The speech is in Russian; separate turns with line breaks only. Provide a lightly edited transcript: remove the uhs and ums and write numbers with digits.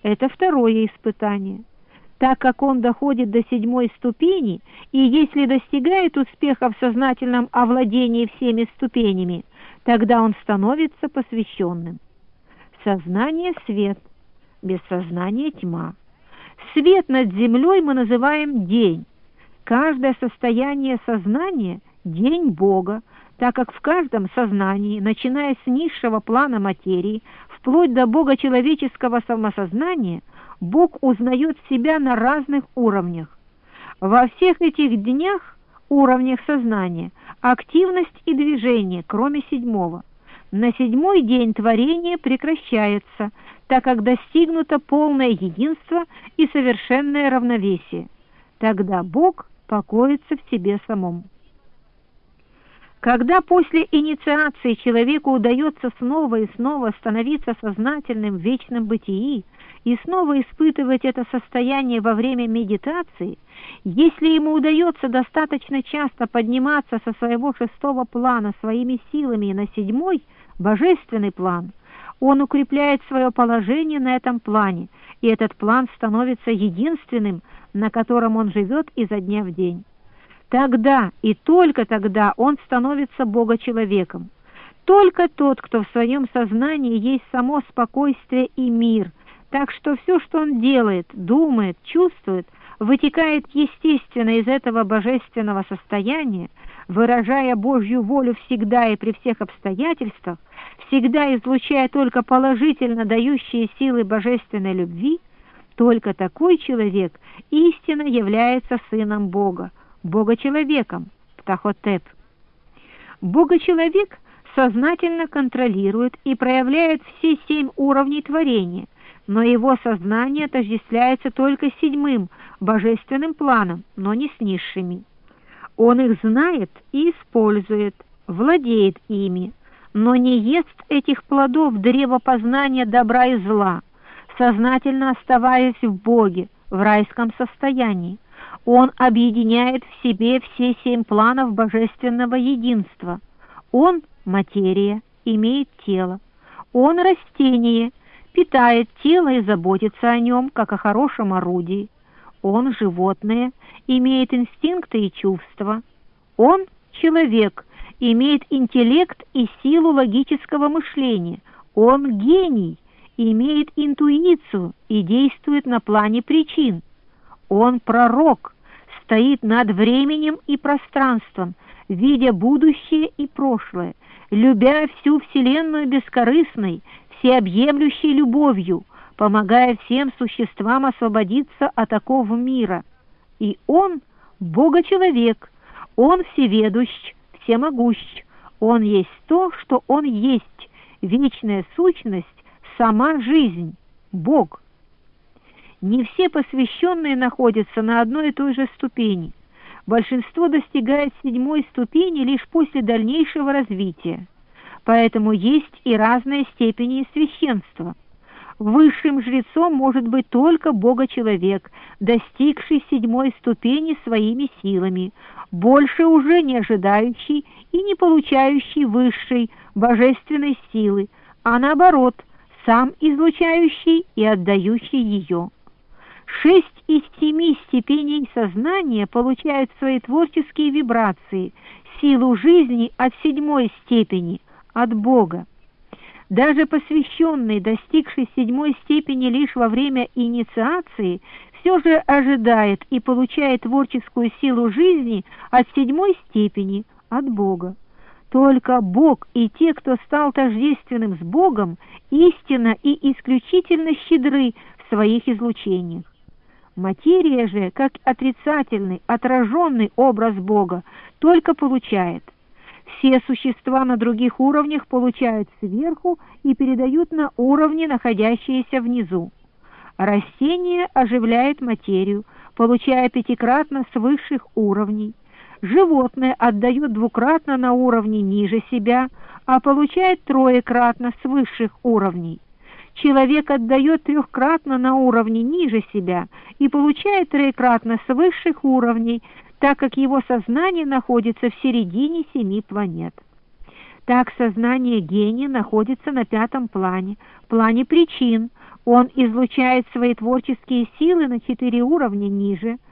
Это второе испытание. Так как он доходит до 7-й ступени, и если достигает успеха в сознательном овладении всеми ступенями, тогда он становится посвященным. Сознание — свет, без сознания — тьма. Свет над землей мы называем день. Каждое состояние сознания — день Бога, так как в каждом сознании, начиная с низшего плана материи, вплоть до Бога человеческого самосознания, Бог узнает себя на разных уровнях. Во всех этих днях, уровнях сознания, активность и движение, кроме 7-го. На 7-й день творение прекращается, так как достигнуто полное единство и совершенное равновесие. Тогда Бог покоится в себе самом. Когда после инициации человеку удается снова и снова становиться сознательным в вечном бытии и снова испытывать это состояние во время медитации, если ему удается достаточно часто подниматься со своего 6-го плана своими силами на 7-й, божественный план, он укрепляет свое положение на этом плане, и этот план становится единственным, на котором он живет изо дня в день. Тогда и только тогда он становится Бога-человеком. Только тот, кто в своем сознании есть само спокойствие и мир, так что все, что он делает, думает, чувствует, вытекает естественно из этого божественного состояния, выражая Божью волю всегда и при всех обстоятельствах, всегда излучая только положительно дающие силы божественной любви, только такой человек истинно является сыном Бога, Бога-человеком, Птахотеп. Бога-человек сознательно контролирует и проявляет все 7 уровней творения, но его сознание отождествляется только 7-м, божественным планом, но не с низшими. Он их знает и использует, владеет ими, но не ест этих плодов древа познания добра и зла, сознательно оставаясь в Боге, в райском состоянии. Он объединяет в себе все 7 планов божественного единства. Он — материя, имеет тело. Он — растение, питает тело и заботится о нем, как о хорошем орудии. Он — животное, имеет инстинкты и чувства. Он — человек, имеет интеллект и силу логического мышления. Он — гений, имеет интуицию и действует на плане причин. Он — пророк, стоит над временем и пространством, видя будущее и прошлое, любя всю Вселенную бескорыстной, всеобъемлющей любовью, помогая всем существам освободиться от оков мира. И он — Бога-человек, он всеведущ, всемогущ, он есть то, что он есть, вечная сущность, сама жизнь, Бог. Не все посвященные находятся на одной и той же ступени. Большинство достигает 7-й ступени лишь после дальнейшего развития. Поэтому есть и разные степени священства. Высшим жрецом может быть только Бога-человек, достигший 7-й ступени своими силами, больше уже не ожидающий и не получающий высшей божественной силы, а наоборот, сам излучающий и отдающий ее. 6 из 7 степеней сознания получают свои творческие вибрации, силу жизни от 7-й степени, от Бога. Даже посвященный, достигший 7-й степени лишь во время инициации, все же ожидает и получает творческую силу жизни от 7-й степени, от Бога. Только Бог и те, кто стал тождественным с Богом, истинно и исключительно щедры в своих излучениях. Материя же, как отрицательный, отраженный образ Бога, только получает. Все существа на других уровнях получают сверху и передают на уровни, находящиеся внизу. Растение оживляет материю, получая 5-кратно с высших уровней. Животное отдает 2-кратно на уровне ниже себя, а получает 3-кратно с высших уровней. Человек отдает 3-кратно на уровне ниже себя и получает 3-кратно с высших уровней, так как его сознание находится в середине 7 планет. Так сознание гения находится на 5-м плане, плане причин. Он излучает свои творческие силы на 4 уровня ниже,